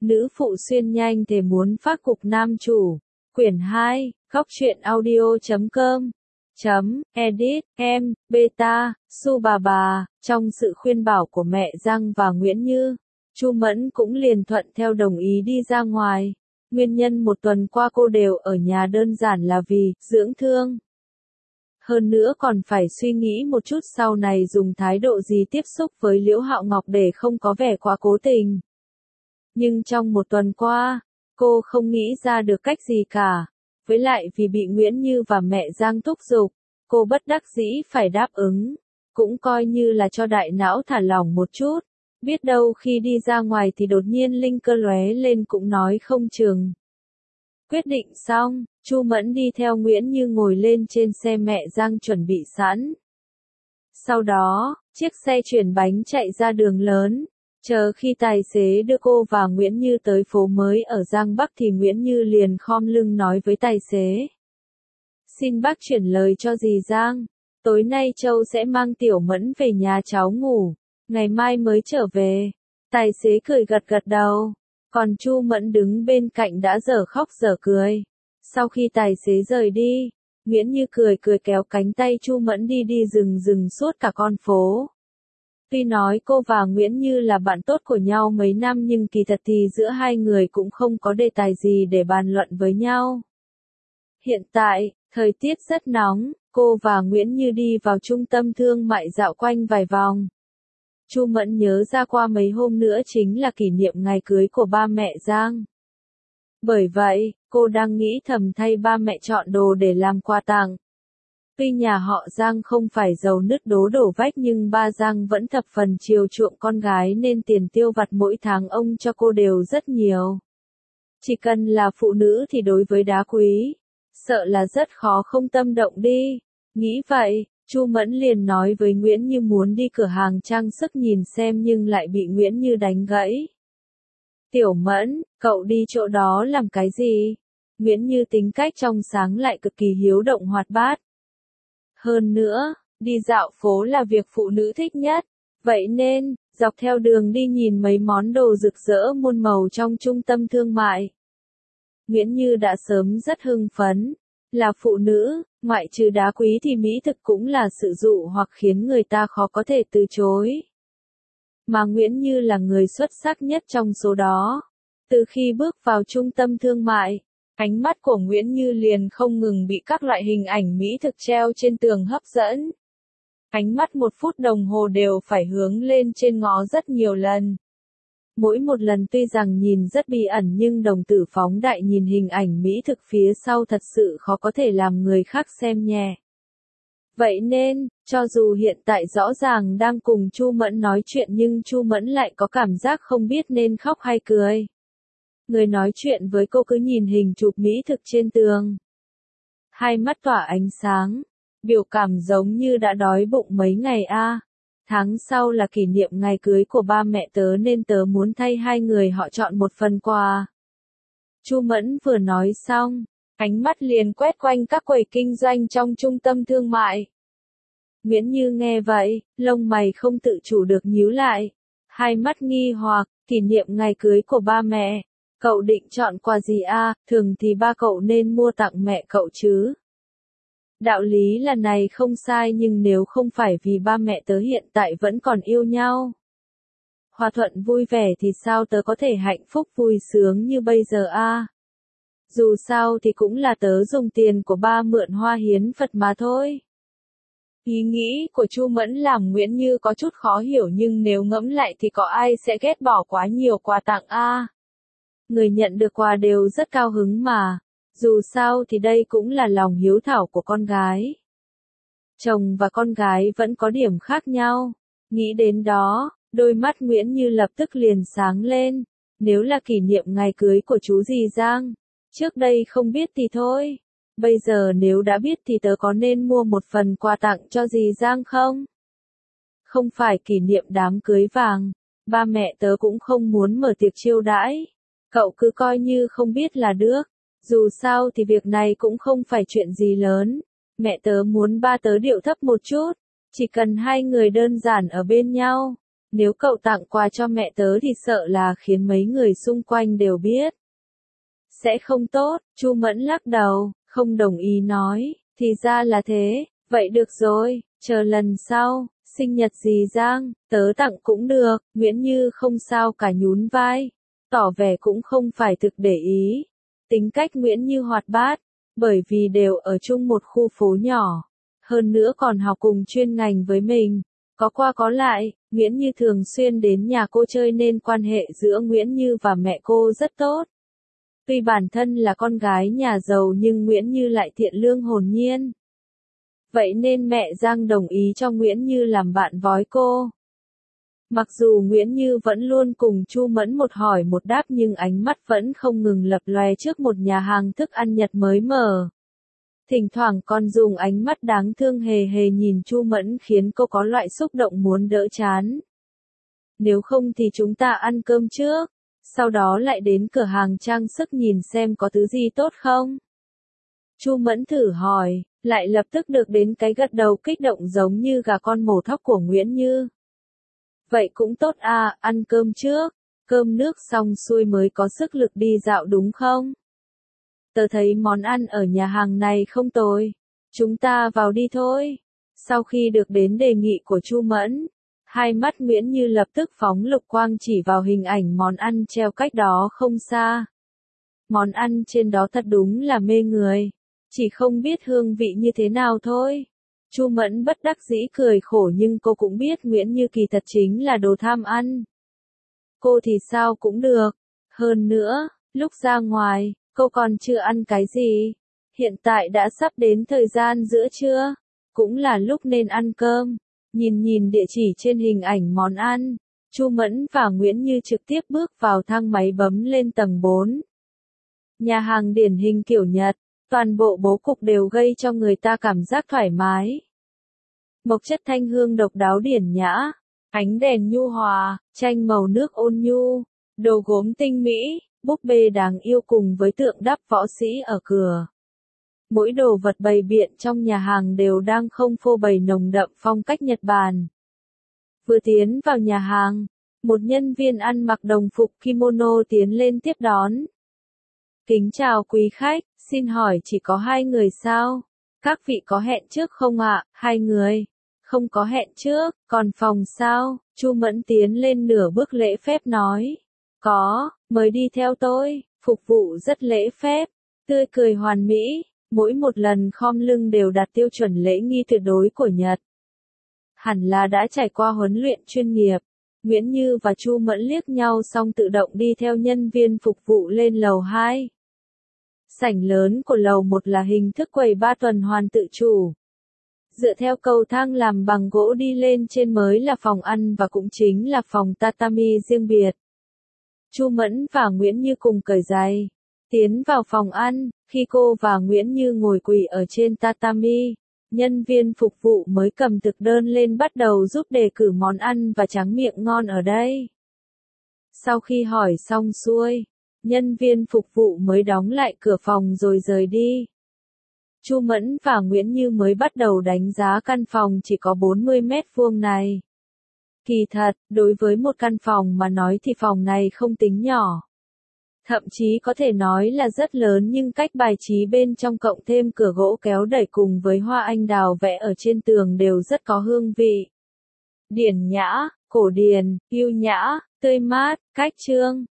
Nữ phụ xuyên nhanh thề muốn phát cục nam chủ. Quyển 2, góc truyện audio.com edit, em, beta, su bà. Trong sự khuyên bảo của mẹ Giang và Nguyễn Như, Chu Mẫn cũng liền thuận theo đồng ý đi ra ngoài. Nguyên nhân một tuần qua cô đều ở nhà đơn giản là vì dưỡng thương. Hơn nữa còn phải suy nghĩ một chút sau này dùng thái độ gì tiếp xúc với Liễu Hạo Ngọc để không có vẻ quá cố tình. Nhưng trong một tuần qua, cô không nghĩ ra được cách gì cả. Với lại vì bị Nguyễn Như và mẹ Giang thúc giục, cô bất đắc dĩ phải đáp ứng. Cũng coi như là cho đại não thả lỏng một chút. Biết đâu khi đi ra ngoài thì đột nhiên linh cơ lóe lên cũng nói không chừng. Quyết định xong, Chu Mẫn đi theo Nguyễn Như ngồi lên trên xe mẹ Giang chuẩn bị sẵn. Sau đó, chiếc xe chuyển bánh chạy ra đường lớn. Chờ khi tài xế đưa cô và Nguyễn Như tới phố mới ở Giang Bắc thì Nguyễn Như liền khom lưng nói với tài xế. Xin bác chuyển lời cho dì Giang. Tối nay Châu sẽ mang Tiểu Mẫn về nhà cháu ngủ. Ngày mai mới trở về. Tài xế cười gật gật đầu. Còn Chu Mẫn đứng bên cạnh đã dở khóc dở cười. Sau khi tài xế rời đi, Nguyễn Như cười kéo cánh tay Chu Mẫn đi rừng suốt cả con phố. Tuy nói cô và Nguyễn Như là bạn tốt của nhau mấy năm nhưng kỳ thật thì giữa hai người cũng không có đề tài gì để bàn luận với nhau. Hiện tại, thời tiết rất nóng, cô và Nguyễn Như đi vào trung tâm thương mại dạo quanh vài vòng. Chu Mẫn nhớ ra qua mấy hôm nữa chính là kỷ niệm ngày cưới của ba mẹ Giang. Bởi vậy, cô đang nghĩ thầm thay ba mẹ chọn đồ để làm quà tặng. Tuy nhà họ Giang không phải giàu nứt đổ vách nhưng ba Giang vẫn thập phần chiều chuộng con gái nên tiền tiêu vặt mỗi tháng ông cho cô đều rất nhiều. Chỉ cần là phụ nữ thì đối với đá quý, sợ là rất khó không tâm động đi. Nghĩ vậy, Chu Mẫn liền nói với Nguyễn Như muốn đi cửa hàng trang sức nhìn xem nhưng lại bị Nguyễn Như đánh gãy. Tiểu Mẫn, cậu đi chỗ đó làm cái gì? Nguyễn Như tính cách trong sáng lại cực kỳ hiếu động hoạt bát. Hơn nữa, đi dạo phố là việc phụ nữ thích nhất. Vậy nên, dọc theo đường đi nhìn mấy món đồ rực rỡ muôn màu trong trung tâm thương mại. Nguyễn Như đã sớm rất hưng phấn. Là phụ nữ, ngoại trừ đá quý thì mỹ thực cũng là sự dụ hoặc khiến người ta khó có thể từ chối. Mà Nguyễn Như là người xuất sắc nhất trong số đó. Từ khi bước vào trung tâm thương mại, ánh mắt của Nguyễn Như liền không ngừng bị các loại hình ảnh mỹ thực treo trên tường hấp dẫn. Ánh mắt một phút đồng hồ đều phải hướng lên trên ngó rất nhiều lần. Mỗi một lần tuy rằng nhìn rất bí ẩn nhưng đồng tử phóng đại nhìn hình ảnh mỹ thực phía sau thật sự khó có thể làm người khác xem nhẹ. Vậy nên, cho dù hiện tại rõ ràng đang cùng Chu Mẫn nói chuyện nhưng Chu Mẫn lại có cảm giác không biết nên khóc hay cười. Người nói chuyện với cô cứ nhìn hình chụp mỹ thực trên tường. Hai mắt tỏa ánh sáng, biểu cảm giống như đã đói bụng mấy ngày a. Tháng sau là kỷ niệm ngày cưới của ba mẹ tớ nên tớ muốn thay hai người họ chọn một phần quà. Chu Mẫn vừa nói xong, ánh mắt liền quét quanh các quầy kinh doanh trong trung tâm thương mại. Nguyễn Như nghe vậy, lông mày không tự chủ được nhíu lại. Hai mắt nghi hoặc, kỷ niệm ngày cưới của ba mẹ. Cậu định chọn quà gì a? Thường thì ba cậu nên mua tặng mẹ cậu chứ. Đạo lý là này không sai nhưng nếu không phải vì ba mẹ tớ hiện tại vẫn còn yêu nhau, hòa thuận vui vẻ thì sao tớ có thể hạnh phúc vui sướng như bây giờ a? Dù sao thì cũng là tớ dùng tiền của ba mượn hoa hiến Phật mà thôi. Ý nghĩ của Chu Mẫn làm Nguyễn Như có chút khó hiểu nhưng nếu ngẫm lại thì có ai sẽ ghét bỏ quá nhiều quà tặng a? Người nhận được quà đều rất cao hứng mà. Dù sao thì đây cũng là lòng hiếu thảo của con gái. Chồng và con gái vẫn có điểm khác nhau. Nghĩ đến đó, đôi mắt Nguyễn Như lập tức liền sáng lên. Nếu là kỷ niệm ngày cưới của chú dì Giang, trước đây không biết thì thôi. Bây giờ nếu đã biết thì tớ có nên mua một phần quà tặng cho dì Giang không? Không phải kỷ niệm đám cưới vàng, ba mẹ tớ cũng không muốn mở tiệc chiêu đãi. Cậu cứ coi như không biết là được. Dù sao thì việc này cũng không phải chuyện gì lớn. Mẹ tớ muốn ba tớ điệu thấp một chút. Chỉ cần hai người đơn giản ở bên nhau. Nếu cậu tặng quà cho mẹ tớ thì sợ là khiến mấy người xung quanh đều biết. Sẽ không tốt, Chu Mẫn lắc đầu, không đồng ý nói, thì ra là thế, vậy được rồi, chờ lần sau, sinh nhật dì Giang, tớ tặng cũng được, Nguyễn Như không sao cả nhún vai, tỏ vẻ cũng không phải thực để ý. Tính cách Nguyễn Như hoạt bát, bởi vì đều ở chung một khu phố nhỏ, hơn nữa còn học cùng chuyên ngành với mình. Có qua có lại, Nguyễn Như thường xuyên đến nhà cô chơi nên quan hệ giữa Nguyễn Như và mẹ cô rất tốt. Tuy bản thân là con gái nhà giàu nhưng Nguyễn Như lại thiện lương hồn nhiên. Vậy nên mẹ Giang đồng ý cho Nguyễn Như làm bạn với cô. Mặc dù Nguyễn Như vẫn luôn cùng Chu Mẫn một hỏi một đáp nhưng ánh mắt vẫn không ngừng lập lòe trước một nhà hàng thức ăn Nhật mới mở. Thỉnh thoảng còn dùng ánh mắt đáng thương hề hề nhìn Chu Mẫn khiến cô có loại xúc động muốn đỡ chán. Nếu không thì chúng ta ăn cơm trước, sau đó lại đến cửa hàng trang sức nhìn xem có thứ gì tốt không? Chu Mẫn thử hỏi, lại lập tức được đến cái gật đầu kích động giống như gà con mổ thóc của Nguyễn Như. Vậy cũng tốt à, ăn cơm trước, cơm nước xong xuôi mới có sức lực đi dạo đúng không? Tớ thấy món ăn ở nhà hàng này không tồi. Chúng ta vào đi thôi. Sau khi được đến đề nghị của Chu Mẫn, hai mắt Nguyễn Như lập tức phóng lục quang chỉ vào hình ảnh món ăn treo cách đó không xa. Món ăn trên đó thật đúng là mê người. Chỉ không biết hương vị như thế nào thôi. Chu Mẫn bất đắc dĩ cười khổ nhưng cô cũng biết Nguyễn Như kỳ thật chính là đồ tham ăn. Cô thì sao cũng được. Hơn nữa, lúc ra ngoài, cô còn chưa ăn cái gì. Hiện tại đã sắp đến thời gian giữa trưa. Cũng là lúc nên ăn cơm. Nhìn địa chỉ trên hình ảnh món ăn. Chu Mẫn và Nguyễn Như trực tiếp bước vào thang máy bấm lên tầng 4. Nhà hàng điển hình kiểu Nhật. Toàn bộ bố cục đều gây cho người ta cảm giác thoải mái. Mộc chất thanh hương độc đáo điển nhã. Ánh đèn nhu hòa, tranh màu nước ôn nhu. Đồ gốm tinh mỹ. Búp bê đáng yêu cùng với tượng đắp võ sĩ ở cửa. Mỗi đồ vật bày biện trong nhà hàng đều đang không phô bày nồng đậm phong cách Nhật Bản. Vừa tiến vào nhà hàng, một nhân viên ăn mặc đồng phục kimono tiến lên tiếp đón. Kính chào quý khách, xin hỏi chỉ có 2 người sao? Các vị có hẹn trước không ạ? 2 người. Không có hẹn trước, còn phòng sao? Chu Mẫn tiến lên nửa bước lễ phép nói. Có, mời đi theo tôi, phục vụ rất lễ phép, tươi cười hoàn mỹ, mỗi một lần khom lưng đều đạt tiêu chuẩn lễ nghi tuyệt đối của Nhật. Hẳn là đã trải qua huấn luyện chuyên nghiệp. Nguyễn Như và Chu Mẫn liếc nhau xong tự động đi theo nhân viên phục vụ lên lầu 2. Sảnh lớn của lầu 1 là hình thức quầy ba tuần hoàn tự chủ. Dựa theo cầu thang làm bằng gỗ đi lên trên mới là phòng ăn và cũng chính là phòng tatami riêng biệt. Chu Mẫn và Nguyễn Như cùng cởi giày, tiến vào phòng ăn, khi cô và Nguyễn Như ngồi quỳ ở trên tatami, nhân viên phục vụ mới cầm thực đơn lên bắt đầu giúp đề cử món ăn và tráng miệng ngon ở đây. Sau khi hỏi xong xuôi, nhân viên phục vụ mới đóng lại cửa phòng rồi rời đi. Chu Mẫn và Nguyễn Như mới bắt đầu đánh giá căn phòng chỉ có 40 mét vuông này. Kỳ thật, đối với một căn phòng mà nói thì phòng này không tính nhỏ. Thậm chí có thể nói là rất lớn nhưng cách bài trí bên trong cộng thêm cửa gỗ kéo đẩy cùng với hoa anh đào vẽ ở trên tường đều rất có hương vị. Điển nhã, cổ điển, yêu nhã, tươi mát, cách trương.